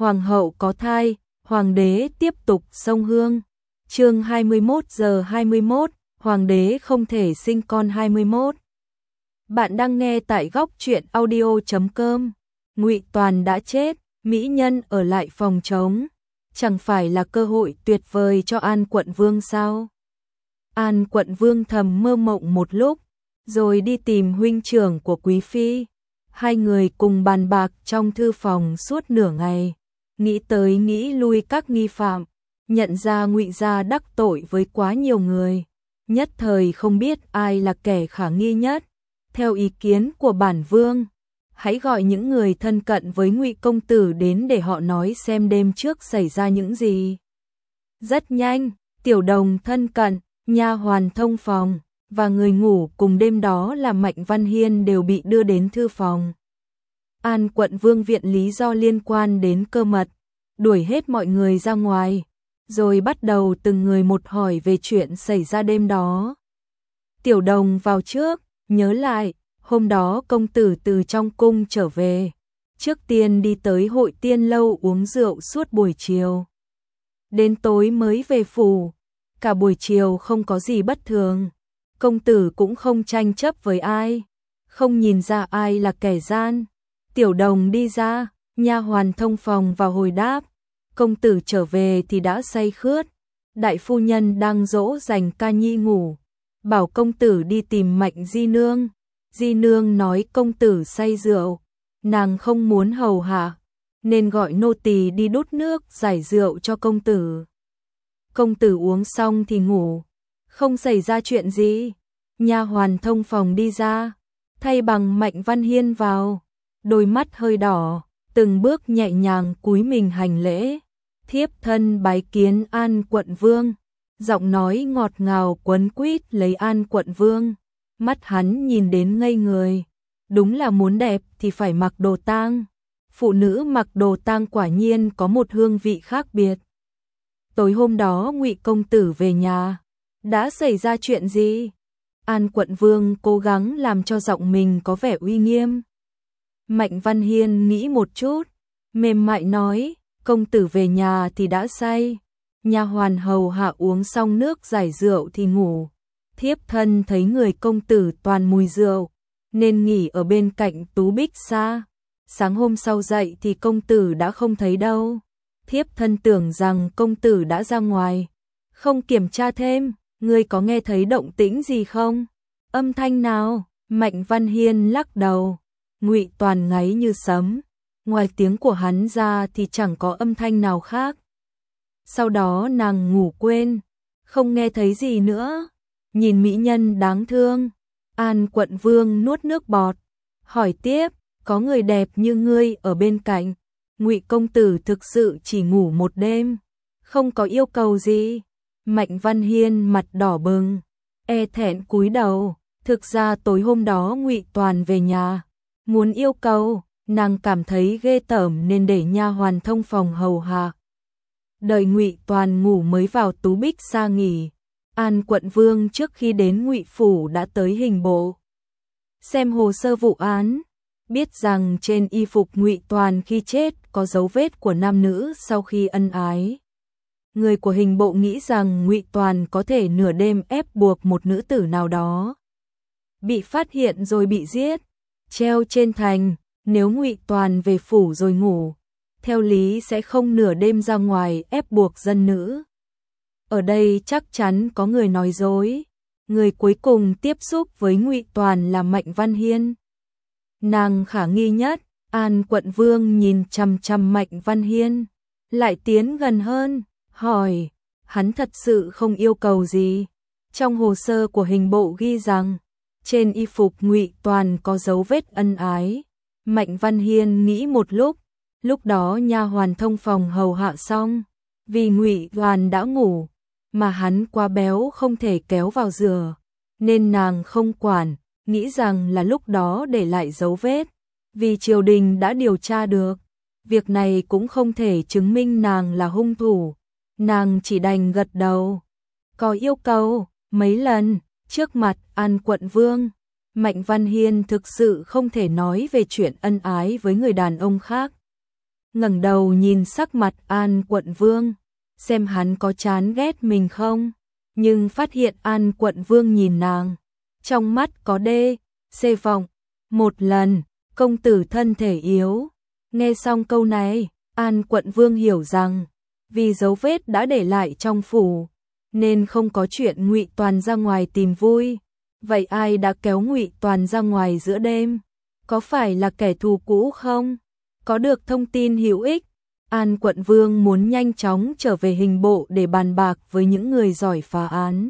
hoàng hậu có thai, hoàng đế tiếp tục sông hương. Chương 21:21, hoàng đế không thể sinh con 21. Bạn đang nghe tại góc truyện audio.com. Ngụy Toàn đã chết, mỹ nhân ở lại phòng trống, chẳng phải là cơ hội tuyệt vời cho An Quận Vương sao? An Quận Vương thầm mơ mộng một lúc, rồi đi tìm huynh trưởng của quý phi. Hai người cùng bàn bạc trong thư phòng suốt nửa ngày, nghĩ tới nghĩ lui các nghi phạm, nhận ra Ngụy gia đắc tội với quá nhiều người, nhất thời không biết ai là kẻ khả nghi nhất. Theo ý kiến của bản vương, hãy gọi những người thân cận với Ngụy công tử đến để họ nói xem đêm trước xảy ra những gì. Rất nhanh, tiểu đồng thân cận, nha hoàn thông phòng và người ngủ cùng đêm đó là Mạnh Văn Hiên đều bị đưa đến thư phòng. An Quận Vương viện lý do liên quan đến cơ mật, đuổi hết mọi người ra ngoài, rồi bắt đầu từng người một hỏi về chuyện xảy ra đêm đó. Tiểu đồng vào trước, nhớ lại, hôm đó công tử từ trong cung trở về, trước tiên đi tới Hội Tiên lâu uống rượu suốt buổi chiều. Đến tối mới về phủ, cả buổi chiều không có gì bất thường, công tử cũng không tranh chấp với ai, không nhìn ra ai là kẻ gian. Tiểu đồng đi ra, nha hoàn thông phòng vào hồi đáp, công tử trở về thì đã say khướt, đại phu nhân đang dỗ dành ca nhi ngủ, bảo công tử đi tìm Mạnh di nương. Di nương nói công tử say rượu, nàng không muốn hầu hạ, nên gọi nô tỳ đi đút nước giải rượu cho công tử. Công tử uống xong thì ngủ, không xảy ra chuyện gì. Nha hoàn thông phòng đi ra, thay bằng Mạnh Văn Hiên vào, đôi mắt hơi đỏ, từng bước nhẹ nhàng cúi mình hành lễ. Thiếp thân bái kiến An Quận Vương, giọng nói ngọt ngào quấn quýt lấy An Quận Vương. Mắt hắn nhìn đến ngây người, đúng là muốn đẹp thì phải mặc đồ tang. Phụ nữ mặc đồ tang quả nhiên có một hương vị khác biệt. Tối hôm đó Ngụy công tử về nhà, đã xảy ra chuyện gì? An Quận Vương cố gắng làm cho giọng mình có vẻ uy nghiêm. Mạnh Văn Hiên nghĩ một chút, mềm mại nói, công tử về nhà thì đã say, nha hoàn hầu hạ uống xong nước giải rượu thì ngủ. Thiếp thân thấy người công tử toàn mùi rượu, nên nghỉ ở bên cạnh Tú Bích Sa. Sáng hôm sau dậy thì công tử đã không thấy đâu. Thiếp thân tưởng rằng công tử đã ra ngoài, không kiểm tra thêm. Ngươi có nghe thấy động tĩnh gì không? Âm thanh nào? Mạnh Văn Hiên lắc đầu. Ngụy Toàn ngáy như sấm, ngoài tiếng của hắn ra thì chẳng có âm thanh nào khác. Sau đó nàng ngủ quên, không nghe thấy gì nữa. Nhìn mỹ nhân đáng thương, An Quận Vương nuốt nước bọt, hỏi tiếp, có người đẹp như ngươi ở bên cạnh, Ngụy công tử thực sự chỉ ngủ một đêm, không có yêu cầu gì? Mạnh Văn Hiên mặt đỏ bừng, e thẹn cúi đầu. Thực ra tối hôm đó Ngụy Toàn về nhà, muốn yêu cầu, nàng cảm thấy ghê tởm nên để nha hoàn thông phòng hầu hạ. Đợi Ngụy Toàn ngủ mới vào Tú Bích Sa nghỉ. An Quận Vương trước khi đến Ngụy phủ đã tới hình bộ, xem hồ sơ vụ án, biết rằng trên y phục Ngụy Toàn khi chết có dấu vết của nam nữ sau khi ân ái. Người của hình bộ nghĩ rằng Ngụy Toàn có thể nửa đêm ép buộc một nữ tử nào đó, bị phát hiện rồi bị giết, treo trên thành. Nếu Ngụy Toàn về phủ rồi ngủ, theo lý sẽ không nửa đêm ra ngoài ép buộc dân nữ. Ở đây chắc chắn có người nói dối. Người cuối cùng tiếp xúc với Ngụy Toàn là Mạnh Văn Hiên. Nàng khả nghi nhất. An Quận Vương nhìn chằm chằm Mạnh Văn Hiên, lại tiến gần hơn, hỏi, hắn thật sự không yêu cầu gì? Trong hồ sơ của hình bộ ghi rằng, trên y phục Ngụy Toàn có dấu vết ân ái. Mạnh Văn Hiên nghĩ một lúc đó nha hoàn thông phòng hầu hạ xong, vì Ngụy Toàn đã ngủ, mà hắn quá béo không thể kéo vào giường, nên nàng không quản, nghĩ rằng là lúc đó để lại dấu vết. Vì triều đình đã điều tra được, việc này cũng không thể chứng minh nàng là hung thủ, nàng chỉ đành gật đầu. Có yêu cầu, mấy lần, trước mặt An Quận Vương, Mạnh Văn Hiên thực sự không thể nói về chuyện ân ái với người đàn ông khác. ngẩng đầu nhìn sắc mặt An Quận Vương, xem hắn có chán ghét mình không, nhưng phát hiện An Quận Vương nhìn nàng, trong mắt có xê vọng. Một lần, công tử thân thể yếu. Nghe xong câu này, An Quận Vương hiểu rằng, vì dấu vết đã để lại trong phủ, nên không có chuyện Ngụy Toàn ra ngoài tìm vui. Vậy ai đã kéo Ngụy Toàn ra ngoài giữa đêm? Có phải là kẻ thù cũ không? Có được thông tin hữu ích, An Quận Vương muốn nhanh chóng trở về hình bộ để bàn bạc với những người giỏi phá án.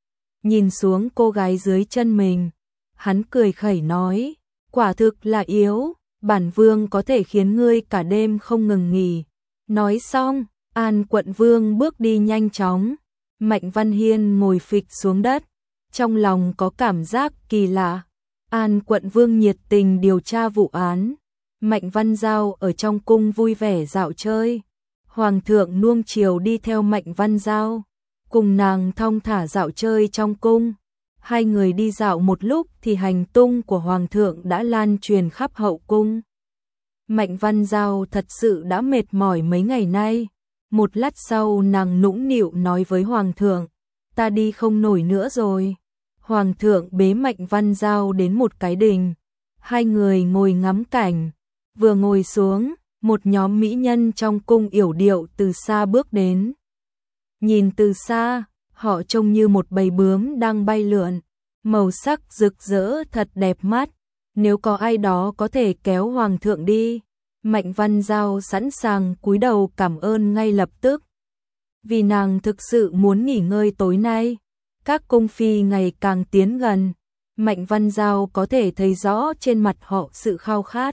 Nhìn xuống cô gái dưới chân mình, hắn cười khẩy nói, quả thực là yếu, bản vương có thể khiến ngươi cả đêm không ngừng nghỉ. Nói xong, An Quận Vương bước đi nhanh chóng, Mạnh Văn Hiên ngồi phịch xuống đất, trong lòng có cảm giác kỳ lạ. An Quận Vương nhiệt tình điều tra vụ án, Mạnh Văn Giao ở trong cung vui vẻ dạo chơi. Hoàng thượng nuông chiều đi theo Mạnh Văn Giao, cùng nàng thong thả dạo chơi trong cung. Hai người đi dạo một lúc thì hành tung của Hoàng thượng đã lan truyền khắp hậu cung. Mạnh Văn Giao thật sự đã mệt mỏi mấy ngày nay. Một lát sau nàng nũng nịu nói với Hoàng thượng, ta đi không nổi nữa rồi. Hoàng thượng bế Mạnh Văn Giao đến một cái đình. Hai người ngồi ngắm cảnh. Vừa ngồi xuống, một nhóm mỹ nhân trong cung yểu điệu từ xa bước đến. Nhìn từ xa, họ trông như một bầy bướm đang bay lượn, màu sắc rực rỡ thật đẹp mắt. Nếu có ai đó có thể kéo Hoàng thượng đi, Mạnh Văn Giao sẵn sàng cúi đầu cảm ơn ngay lập tức. Vì nàng thực sự muốn nghỉ ngơi tối nay. Các cung phi ngày càng tiến gần, Mạnh Văn Giao có thể thấy rõ trên mặt họ sự khao khát.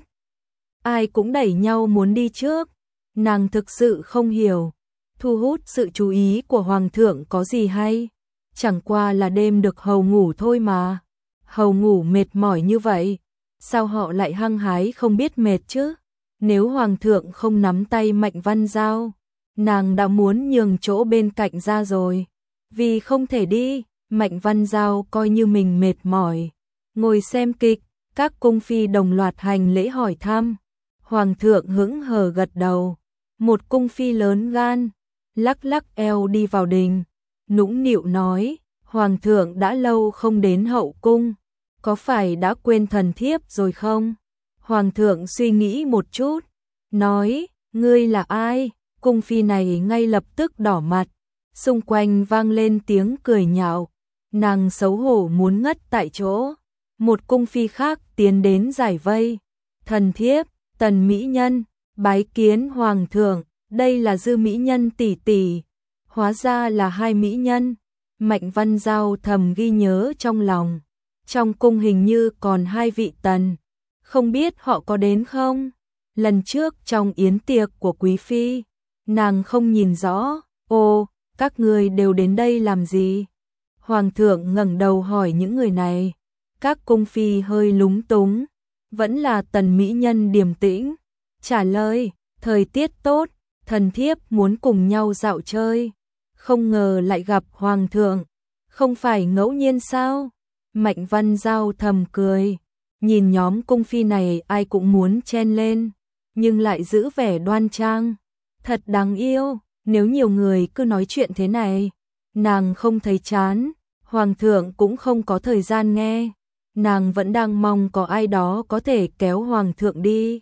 Ai cũng đẩy nhau muốn đi trước, nàng thực sự không hiểu, thu hút sự chú ý của Hoàng thượng có gì hay, chẳng qua là đêm được hầu ngủ thôi mà. Hầu ngủ mệt mỏi như vậy, sao họ lại hăng hái không biết mệt chứ? Nếu Hoàng thượng không nắm tay Mạnh Văn Giao, nàng đã muốn nhường chỗ bên cạnh ra rồi. Vì không thể đi, Mạnh Văn Giao coi như mình mệt mỏi, ngồi xem kịch. Các cung phi đồng loạt hành lễ hỏi thăm. Hoàng thượng hững hờ gật đầu. Một cung phi lớn gan, lắc lắc eo đi vào đình, nũng nịu nói, Hoàng thượng đã lâu không đến hậu cung, có phải đã quên thần thiếp rồi không? Hoàng thượng suy nghĩ một chút, nói, ngươi là ai? Cung phi này ngay lập tức đỏ mặt, xung quanh vang lên tiếng cười nhạo, nàng xấu hổ muốn ngất tại chỗ. Một cung phi khác tiến đến giải vây, thần thiếp, Tần mỹ nhân, bái kiến Hoàng thượng, đây là Dư mỹ nhân tỷ tỷ. Hóa ra là hai mỹ nhân. Mạnh Văn Giao thầm ghi nhớ trong lòng, trong cung hình như còn hai vị tần, không biết họ có đến không? Lần trước trong yến tiệc của quý phi, nàng không nhìn rõ. Ô, các người đều đến đây làm gì? Hoàng thượng ngẩng đầu hỏi những người này. Các cung phi hơi lúng túng, vẫn là Tần mỹ nhân điềm tĩnh, trả lời, thời tiết tốt, thần thiếp muốn cùng nhau dạo chơi, không ngờ lại gặp Hoàng thượng, không phải ngẫu nhiên sao? Mạnh Văn Giao thầm cười, nhìn nhóm cung phi này ai cũng muốn chen lên, nhưng lại giữ vẻ đoan trang, thật đáng yêu. Nếu nhiều người cứ nói chuyện thế này, nàng không thấy chán, Hoàng thượng cũng không có thời gian nghe. Nàng vẫn đang mong có ai đó có thể kéo Hoàng thượng đi.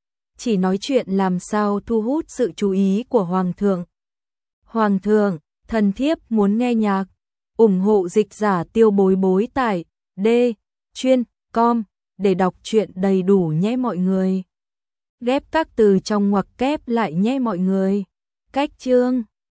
Chỉ nói chuyện làm sao thu hút sự chú ý của Hoàng thượng. Hoàng thượng, thần thiếp muốn nghe nhạc. Ủng hộ dịch giả Tiêu Bối Bối tại D.com để đọc truyện đầy đủ nhé mọi người. Ghép các từ trong ngoặc kép lại nhé mọi người. Cách chương